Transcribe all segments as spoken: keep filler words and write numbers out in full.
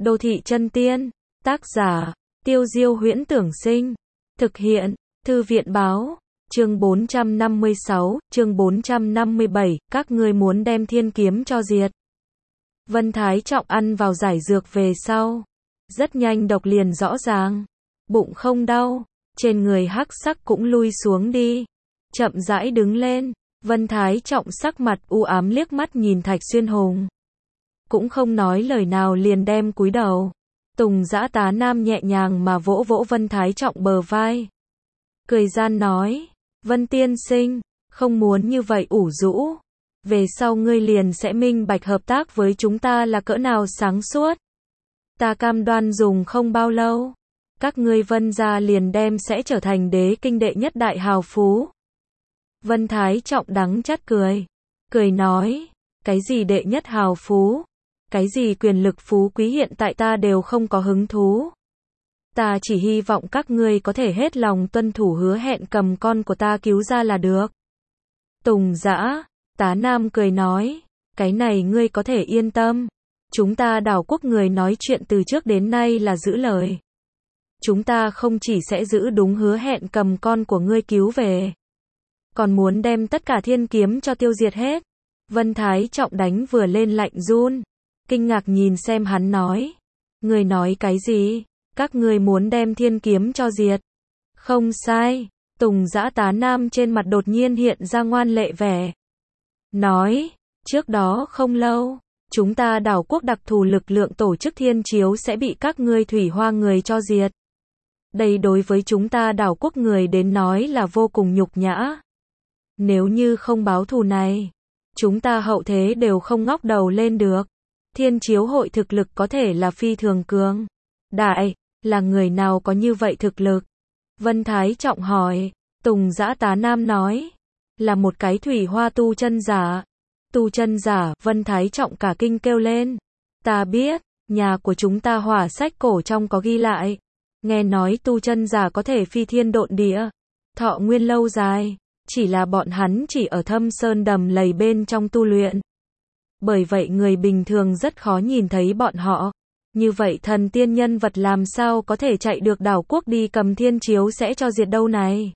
Đô thị chân tiên, tác giả, Tiêu Diêu Huyễn Tưởng Sinh, thực hiện, Thư viện Báo, chương bốn trăm năm mươi sáu, chương bốn trăm năm mươi bảy, các ngươi muốn đem thiên kiếm cho diệt. Vân Thái Trọng ăn vào giải dược về sau, rất nhanh độc liền rõ ràng, bụng không đau, trên người hắc sắc cũng lui xuống đi, chậm rãi đứng lên. Vân Thái Trọng sắc mặt u ám liếc mắt nhìn Thạch Xuyên Hùng, cũng không nói lời nào liền đem cúi đầu. Tùng Dã Tá Nam nhẹ nhàng mà vỗ vỗ Vân Thái Trọng bờ vai, cười gian nói, Vân tiên sinh, không muốn như vậy ủ rũ, về sau ngươi liền sẽ minh bạch hợp tác với chúng ta là cỡ nào sáng suốt. Ta cam đoan dùng không bao lâu, các ngươi Vân gia liền đem sẽ trở thành đế kinh đệ nhất đại hào phú. Vân Thái Trọng đắng chát cười, cười nói, cái gì đệ nhất hào phú, cái gì quyền lực phú quý hiện tại ta đều không có hứng thú. Ta chỉ hy vọng các ngươi có thể hết lòng tuân thủ hứa hẹn cầm con của ta cứu ra là được. Tùng Dã Tá Nam cười nói, cái này ngươi có thể yên tâm, chúng ta Đảo Quốc người nói chuyện từ trước đến nay là giữ lời. Chúng ta không chỉ sẽ giữ đúng hứa hẹn cầm con của ngươi cứu về, còn muốn đem tất cả thiên kiếm cho tiêu diệt hết. Vân Thái Trọng đánh vừa lên lạnh run, kinh ngạc nhìn xem hắn nói, ngươi nói cái gì, các ngươi muốn đem thiên kiếm cho diệt. Không sai. Tùng Dã Tá Nam trên mặt đột nhiên hiện ra ngoan lệ vẻ, nói, trước đó không lâu, chúng ta Đảo Quốc đặc thù lực lượng tổ chức thiên chiếu sẽ bị các ngươi Thủy Hoa người cho diệt. Đây đối với chúng ta Đảo Quốc người đến nói là vô cùng nhục nhã. Nếu như không báo thù này, chúng ta hậu thế đều không ngóc đầu lên được. Thiên chiếu hội thực lực có thể là phi thường cường đại, là người nào có như vậy thực lực? Vân Thái Trọng hỏi. Tùng Dã Tá Nam nói, là một cái Thủy Hoa tu chân giả. Tu chân giả? Vân Thái Trọng cả kinh kêu lên, ta biết, nhà của chúng ta hỏa sách cổ trong có ghi lại, nghe nói tu chân giả có thể phi thiên độn địa, thọ nguyên lâu dài, chỉ là bọn hắn chỉ ở thâm sơn đầm lầy bên trong tu luyện. Bởi vậy người bình thường rất khó nhìn thấy bọn họ. Như vậy thần tiên nhân vật làm sao có thể chạy được Đảo Quốc đi cầm thiên chiếu sẽ cho diệt đâu này?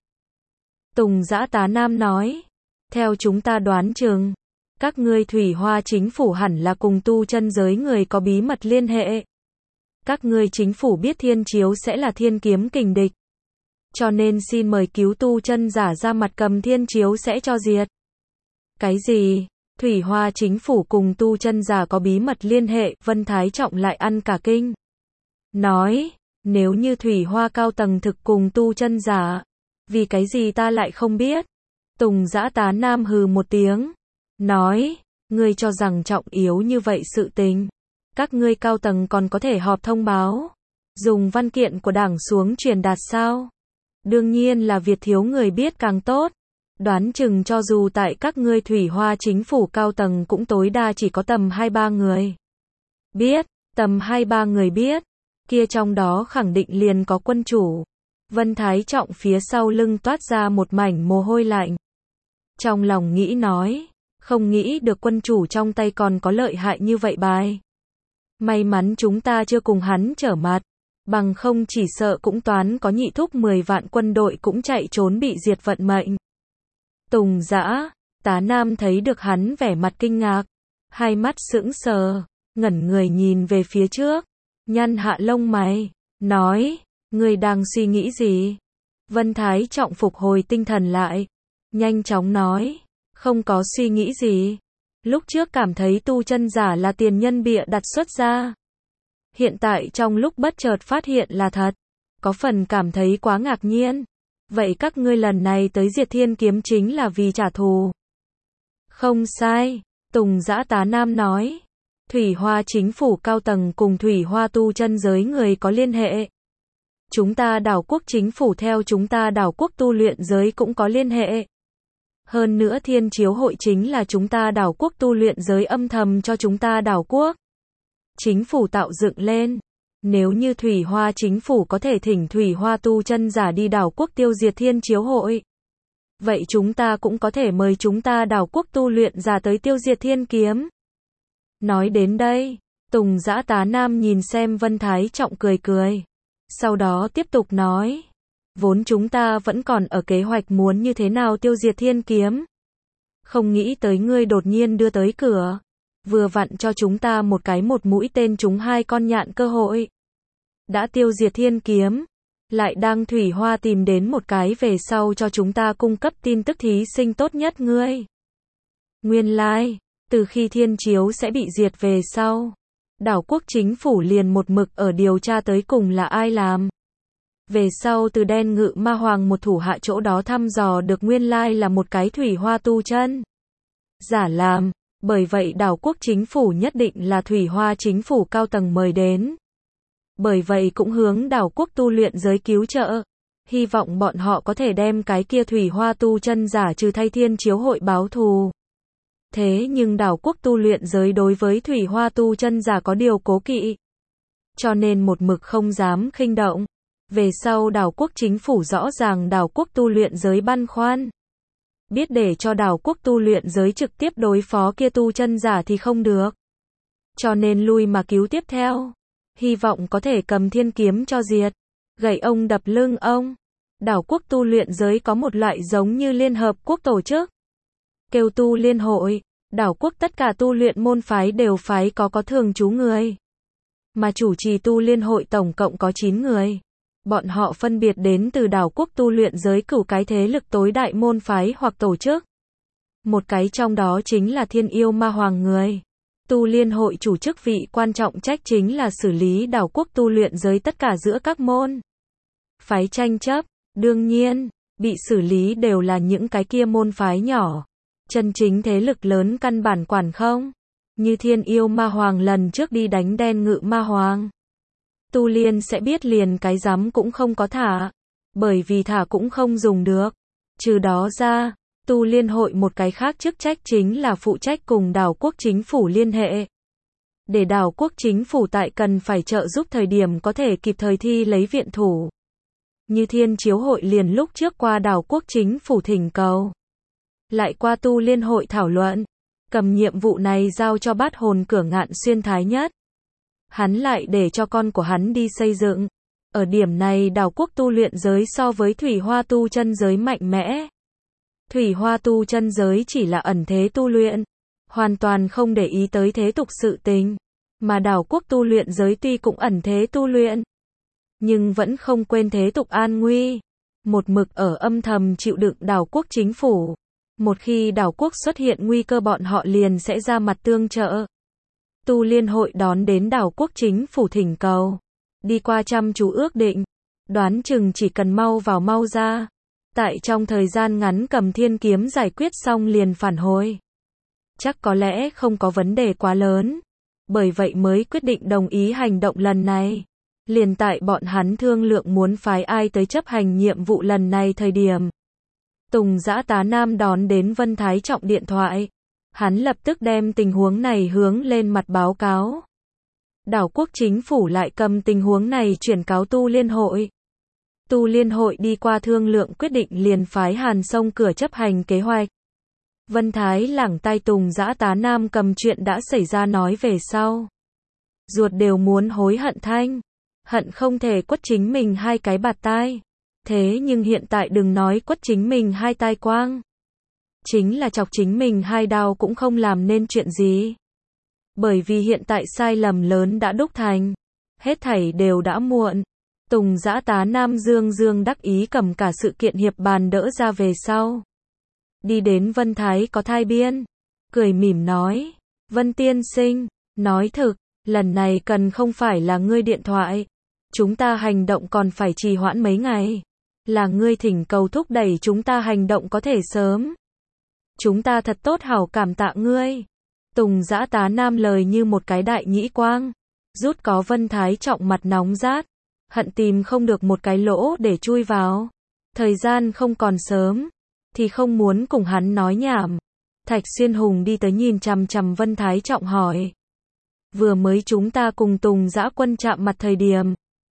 Tùng Dã Tá Nam nói, theo chúng ta đoán chừng, các ngươi Thủy Hoa chính phủ hẳn là cùng tu chân giới người có bí mật liên hệ. Các ngươi chính phủ biết thiên chiếu sẽ là thiên kiếm kình địch, cho nên xin mời cứu tu chân giả ra mặt cầm thiên chiếu sẽ cho diệt. Cái gì? Thủy Hoa chính phủ cùng tu chân giả có bí mật liên hệ? Vân Thái Trọng lại ăn cả kinh, nói, nếu như Thủy Hoa cao tầng thực cùng tu chân giả, vì cái gì ta lại không biết? Tùng Dã Tá Nam hừ một tiếng, nói, ngươi cho rằng trọng yếu như vậy sự tình, các ngươi cao tầng còn có thể họp thông báo, dùng văn kiện của đảng xuống truyền đạt sao? Đương nhiên là Việt thiếu người biết càng tốt. Đoán chừng cho dù tại các ngươi Thủy Hoa chính phủ cao tầng cũng tối đa chỉ có tầm hai ba người biết, tầm hai ba người biết, kia trong đó khẳng định liền có quân chủ. Vân Thái Trọng phía sau lưng toát ra một mảnh mồ hôi lạnh, trong lòng nghĩ nói, không nghĩ được quân chủ trong tay còn có lợi hại như vậy bài. May mắn chúng ta chưa cùng hắn trở mặt, bằng không chỉ sợ cũng toán có nhị thúc mười vạn quân đội cũng chạy trốn bị diệt vận mệnh. Tùng Dã Tá Nam thấy được hắn vẻ mặt kinh ngạc, hai mắt sững sờ, ngẩn người nhìn về phía trước, nhăn hạ lông mày, nói, ngươi đang suy nghĩ gì? Vân Thái Trọng phục hồi tinh thần lại, nhanh chóng nói, không có suy nghĩ gì. Lúc trước cảm thấy tu chân giả là tiền nhân bịa đặt xuất ra, hiện tại trong lúc bất chợt phát hiện là thật, có phần cảm thấy quá ngạc nhiên. Vậy các ngươi lần này tới diệt thiên kiếm chính là vì trả thù? Không sai. Tùng Dã Tá Nam nói, Thủy Hoa chính phủ cao tầng cùng Thủy Hoa tu chân giới người có liên hệ. Chúng ta Đảo Quốc chính phủ theo chúng ta Đảo Quốc tu luyện giới cũng có liên hệ. Hơn nữa thiên chiếu hội chính là chúng ta Đảo Quốc tu luyện giới âm thầm cho chúng ta Đảo Quốc chính phủ tạo dựng lên. Nếu như Thủy Hoa chính phủ có thể thỉnh Thủy Hoa tu chân giả đi Đảo Quốc tiêu diệt thiên chiếu hội, vậy chúng ta cũng có thể mời chúng ta Đảo Quốc tu luyện giả tới tiêu diệt thiên kiếm. Nói đến đây, Tùng Dã Tá Nam nhìn xem Vân Thái Trọng cười cười. Sau đó tiếp tục nói. Vốn chúng ta vẫn còn ở kế hoạch muốn như thế nào tiêu diệt thiên kiếm. Không nghĩ tới ngươi đột nhiên đưa tới cửa. Vừa vặn cho chúng ta một cái một mũi tên trúng hai con nhạn cơ hội. Đã tiêu diệt thiên kiếm. Lại đang Thủy Hoa tìm đến một cái về sau cho chúng ta cung cấp tin tức thí sinh tốt nhất ngươi. Nguyên lai, like, từ khi thiên chiếu sẽ bị diệt về sau. Đảo quốc chính phủ liền một mực ở điều tra tới cùng là ai làm. Về sau từ đen ngự ma hoàng một thủ hạ chỗ đó thăm dò được nguyên lai là một cái Thủy Hoa tu chân giả làm, bởi vậy đảo quốc chính phủ nhất định là Thủy Hoa chính phủ cao tầng mời đến. Bởi vậy cũng hướng đảo quốc tu luyện giới cứu trợ, hy vọng bọn họ có thể đem cái kia Thủy Hoa tu chân giả trừ thay thiên chiếu hội báo thù. Thế nhưng đảo quốc tu luyện giới đối với Thủy Hoa tu chân giả có điều cố kỵ, cho nên một mực không dám khinh động. Về sau đảo quốc chính phủ rõ ràng đảo quốc tu luyện giới băn khoăn. Biết để cho đảo quốc tu luyện giới trực tiếp đối phó kia tu chân giả thì không được. Cho nên lui mà cứu tiếp theo. Hy vọng có thể cầm thiên kiếm cho diệt. Gậy ông đập lưng ông. Đảo quốc tu luyện giới có một loại giống như Liên Hợp Quốc tổ chức. Kêu tu liên hội. Đảo quốc tất cả tu luyện môn phái đều phái có có thường trú người. Mà chủ trì tu liên hội tổng cộng có chín người. Bọn họ phân biệt đến từ đảo quốc tu luyện giới cửu cái thế lực tối đại môn phái hoặc tổ chức. Một cái trong đó chính là Thiên Yêu Ma Hoàng người. Tu liên hội chủ chức vị quan trọng trách chính là xử lý đảo quốc tu luyện giới tất cả giữa các môn phái tranh chấp. Đương nhiên, bị xử lý đều là những cái kia môn phái nhỏ. Chân chính thế lực lớn căn bản quản không. Như Thiên Yêu Ma Hoàng lần trước đi đánh đen ngự ma hoàng. Tu liên sẽ biết liền cái giám cũng không có thả. Bởi vì thả cũng không dùng được. Trừ đó ra, tu liên hội một cái khác chức trách chính là phụ trách cùng đảo quốc chính phủ liên hệ. Để đảo quốc chính phủ tại cần phải trợ giúp thời điểm có thể kịp thời thi lấy viện thủ. Như thiên chiếu hội liền lúc trước qua đảo quốc chính phủ thỉnh cầu. Lại qua tu liên hội thảo luận. Cầm nhiệm vụ này giao cho bát hồn cửa Ngạn Xuyên Thái Nhất. Hắn lại để cho con của hắn đi xây dựng. Ở điểm này đảo quốc tu luyện giới so với Thủy Hoa tu chân giới mạnh mẽ. Thủy Hoa tu chân giới chỉ là ẩn thế tu luyện. Hoàn toàn không để ý tới thế tục sự tình. Mà đảo quốc tu luyện giới tuy cũng ẩn thế tu luyện. Nhưng vẫn không quên thế tục an nguy. Một mực ở âm thầm chịu đựng đảo quốc chính phủ. Một khi đảo quốc xuất hiện nguy cơ bọn họ liền sẽ ra mặt tương trợ. Tu liên hội đón đến đảo quốc chính phủ thỉnh cầu. Đi qua chăm chú ước định. Đoán chừng chỉ cần mau vào mau ra. Tại trong thời gian ngắn cầm thiên kiếm giải quyết xong liền phản hồi. Chắc có lẽ không có vấn đề quá lớn. Bởi vậy mới quyết định đồng ý hành động lần này. Liền tại bọn hắn thương lượng muốn phái ai tới chấp hành nhiệm vụ lần này thời điểm. Tùng Dã Tá Nam đón đến Vân Thái Trọng điện thoại. Hắn lập tức đem tình huống này hướng lên mặt báo cáo. Đảo quốc chính phủ lại cầm tình huống này chuyển cáo tu liên hội. Tu liên hội đi qua thương lượng quyết định liền phái Hàn Sông cửa chấp hành kế hoạch. Vân Thái lẳng tay Tùng Dã Tá Nam cầm chuyện đã xảy ra nói về sau. Ruột đều muốn hối hận thanh. Hận không thể quất chính mình hai cái bạt tai. Thế nhưng hiện tại đừng nói quất chính mình hai tai quang. Chính là chọc chính mình hai đao cũng không làm nên chuyện gì. Bởi vì hiện tại sai lầm lớn đã đúc thành. Hết thảy đều đã muộn. Tùng Dã Tá Nam dương dương đắc ý cầm cả sự kiện hiệp bàn đỡ ra về sau. Đi đến Vân Thái có thai biên. Cười mỉm nói. Vân tiên sinh, nói thực, lần này cần không phải là ngươi điện thoại. Chúng ta hành động còn phải trì hoãn mấy ngày. Là ngươi thỉnh cầu thúc đẩy chúng ta hành động có thể sớm. Chúng ta thật tốt hảo cảm tạ ngươi. Tùng Dã Tá Nam lời như một cái đại nhĩ quang. Rút có Vân Thái Trọng mặt nóng rát. Hận tìm không được một cái lỗ để chui vào. Thời gian không còn sớm. Thì không muốn cùng hắn nói nhảm. Thạch Xuyên Hùng đi tới nhìn chằm chằm Vân Thái Trọng hỏi. Vừa mới chúng ta cùng Tùng Dã quân chạm mặt thời điểm.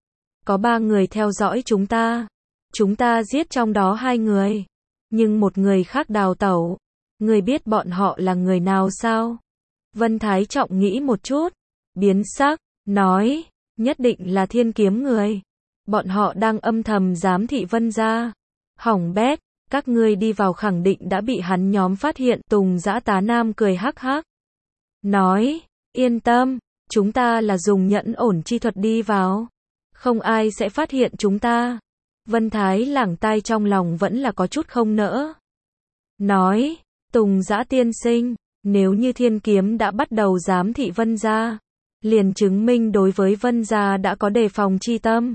Có ba người theo dõi chúng ta. Chúng ta giết trong đó hai người. Nhưng một người khác đào tẩu. Người biết bọn họ là người nào sao? Vân Thái Trọng nghĩ một chút. biến sắc, nói, nhất định là thiên kiếm người. Bọn họ đang âm thầm giám thị Vân gia. Hỏng bét, các ngươi đi vào khẳng định đã bị hắn nhóm phát hiện. Tùng Dã Tá Nam cười hắc hắc. Nói, yên tâm, chúng ta là dùng nhẫn ổn chi thuật đi vào. Không ai sẽ phát hiện chúng ta. Vân Thái lẳng tai trong lòng vẫn là có chút không nỡ. Nói, Tùng Dã tiên sinh, nếu như thiên kiếm đã bắt đầu giám thị Vân gia, liền chứng minh đối với Vân gia đã có đề phòng chi tâm.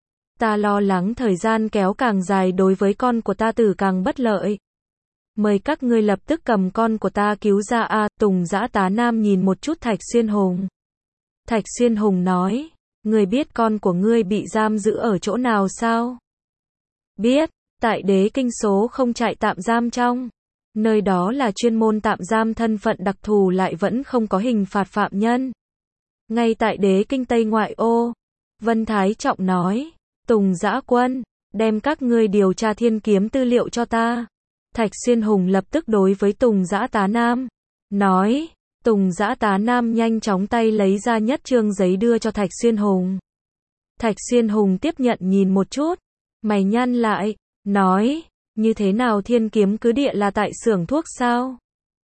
Ta lo lắng thời gian kéo càng dài đối với con của ta tử càng bất lợi. Mời các ngươi lập tức cầm con của ta cứu ra a. À, Tùng Dã Tá Nam nhìn một chút Thạch Xuyên Hùng. Thạch Xuyên Hùng nói, ngươi biết con của ngươi bị giam giữ ở chỗ nào sao? Biết, tại Đế Kinh số không trại tạm giam trong. Nơi đó là chuyên môn tạm giam thân phận đặc thù lại vẫn không có hình phạt phạm nhân. Ngay tại Đế Kinh Tây ngoại ô. Vân Thái Trọng nói, Tùng Dã Quân, đem các ngươi điều tra thiên kiếm tư liệu cho ta. Thạch Xuyên Hùng lập tức đối với Tùng Dã Tá Nam nói, Tùng Dã Tá Nam nhanh chóng tay lấy ra nhất trương giấy đưa cho Thạch Xuyên Hùng. Thạch Xuyên Hùng tiếp nhận nhìn một chút, mày nhăn lại, nói, như thế nào thiên kiếm cứ địa là tại xưởng thuốc sao?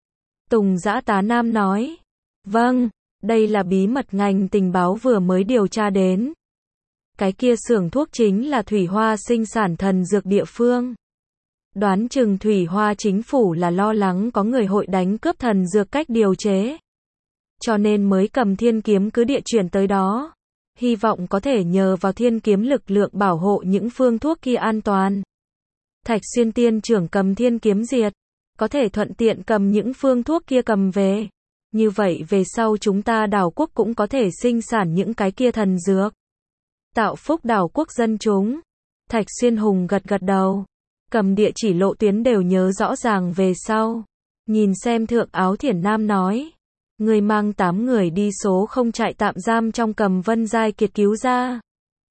Tùng Dã Tá Nam nói, vâng, đây là bí mật ngành tình báo vừa mới điều tra đến. Cái kia xưởng thuốc chính là Thủy Hoa sinh sản thần dược địa phương. Đoán chừng Thủy Hoa chính phủ là lo lắng có người hội đánh cướp thần dược cách điều chế. Cho nên mới cầm thiên kiếm cứ địa chuyển tới đó. Hy vọng có thể nhờ vào thiên kiếm lực lượng bảo hộ những phương thuốc kia an toàn. Thạch Xuyên tiên trưởng cầm thiên kiếm diệt. Có thể thuận tiện cầm những phương thuốc kia cầm về. Như vậy về sau chúng ta đảo quốc cũng có thể sinh sản những cái kia thần dược. Tạo phúc đảo quốc dân chúng. Thạch Xuyên Hùng gật gật đầu. Cầm địa chỉ lộ tuyến đều nhớ rõ ràng về sau. Nhìn xem Thượng Áo Thiển Nam nói. Người mang tám người đi số không trại tạm giam trong cầm Vân Giai Kiệt cứu ra.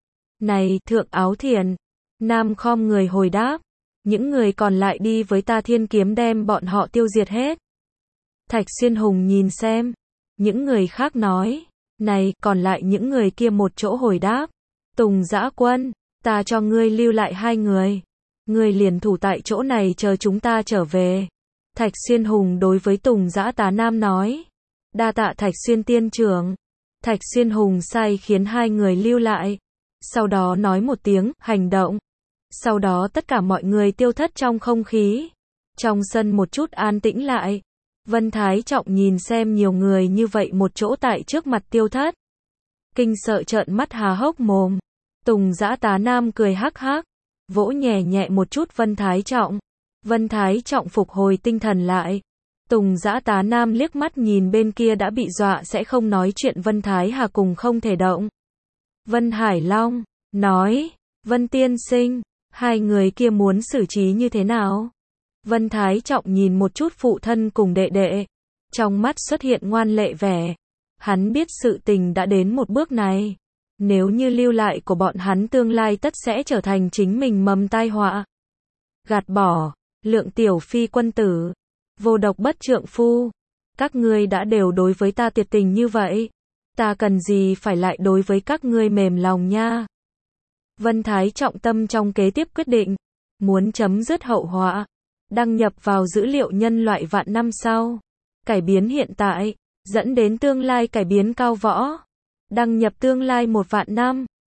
Này, Thượng Áo Thiển Nam khom người hồi đáp. Những người còn lại đi với ta thiên kiếm đem bọn họ tiêu diệt hết. Thạch Xuyên Hùng nhìn xem. Những người khác nói. Này, còn lại những người kia một chỗ hồi đáp. Tùng Dã Quân, ta cho ngươi lưu lại hai người. Ngươi liền thủ tại chỗ này chờ chúng ta trở về. Thạch Xuyên Hùng đối với Tùng Dã Tá Nam nói. Đa tạ Thạch Xuyên tiên trưởng. Thạch Xuyên Hùng sai khiến hai người lưu lại. Sau đó nói một tiếng, hành động. Sau đó tất cả mọi người tiêu thất trong không khí. Trong sân một chút an tĩnh lại. Vân Thái Trọng nhìn xem nhiều người như vậy một chỗ tại trước mặt tiêu thất. Kinh sợ trợn mắt há hốc mồm. Tùng Dã Tá Nam cười hắc hắc. Vỗ nhẹ nhẹ một chút Vân Thái Trọng. Vân Thái Trọng phục hồi tinh thần lại. Tùng Dã Tá Nam liếc mắt nhìn bên kia đã bị dọa sẽ không nói chuyện Vân Thái Hà cùng không thể động. Vân Hải Long, nói, Vân Tiên Sinh, hai người kia muốn xử trí như thế nào? Vân Thái Trọng nhìn một chút phụ thân cùng đệ đệ. Trong mắt xuất hiện ngoan lệ vẻ. Hắn biết sự tình đã đến một bước này. Nếu như lưu lại của bọn hắn tương lai tất sẽ trở thành chính mình mầm tai họa. Gạt bỏ, Lượng tiểu phi quân tử, vô độc bất trượng phu. Các ngươi đã đều đối với ta tuyệt tình như vậy. Ta cần gì phải lại đối với các ngươi mềm lòng nha. Vân Thái trọng tâm trong kế tiếp quyết định. Muốn chấm dứt hậu họa. Đăng nhập vào dữ liệu nhân loại vạn năm sau. Cải biến hiện tại, dẫn đến tương lai cải biến cao võ. Đăng nhập tương lai một vạn năm.